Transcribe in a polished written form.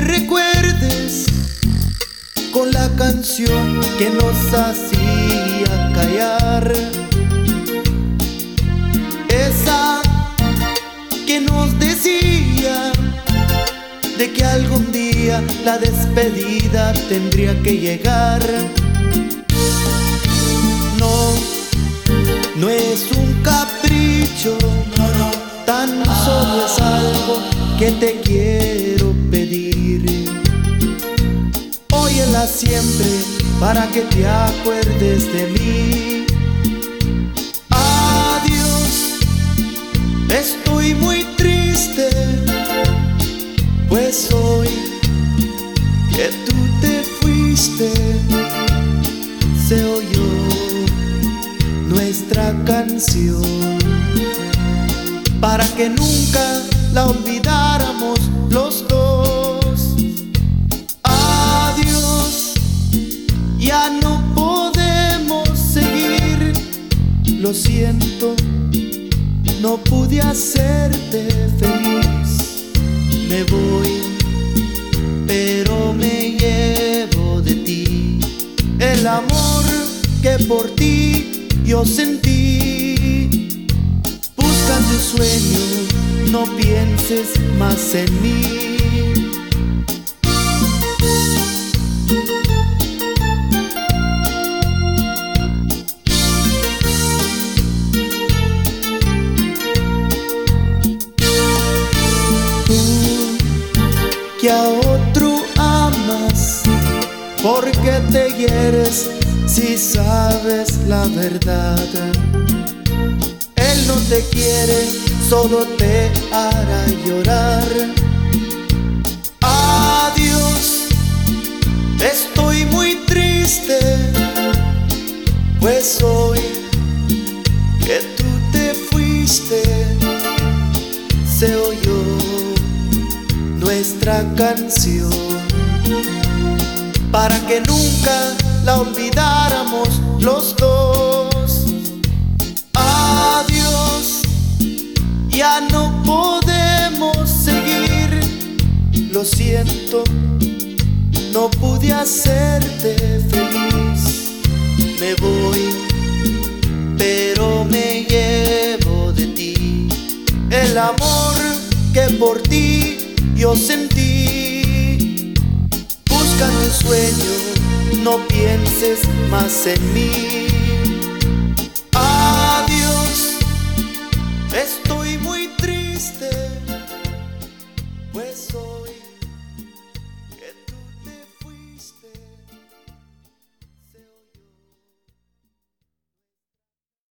recuerdes con la canción que nos hacía callar, esa que nos decía de que algún día la despedida tendría que llegar. No, no es un capricho, tan solo es algo que te quiero pedir. Óyela siempre para que te acuerdes de mí. Adiós, estoy muy triste, pues hoy que tú te fuiste se oyó nuestra canción para que nunca la olvidáramos los dos. Adiós, ya no podemos seguir. Lo siento, no pude hacerte feliz. Me voy, pero me llevo de ti el amor que por ti yo sentí. Busca tu sueño, no pienses más en mí. Que a otro amas, porque te hieres si sabes la verdad. Él no te quiere, solo te hará llorar. Adiós, estoy muy triste, pues hoy que tú te fuiste se oyó nuestra canción para que nunca la olvidáramos los dos. Adiós, ya no podemos seguir. Lo siento, no pude hacerte feliz. Me voy, pero me llevo de ti el amor que por ti yo sentí. Busca tu sueño, no pienses más en mí.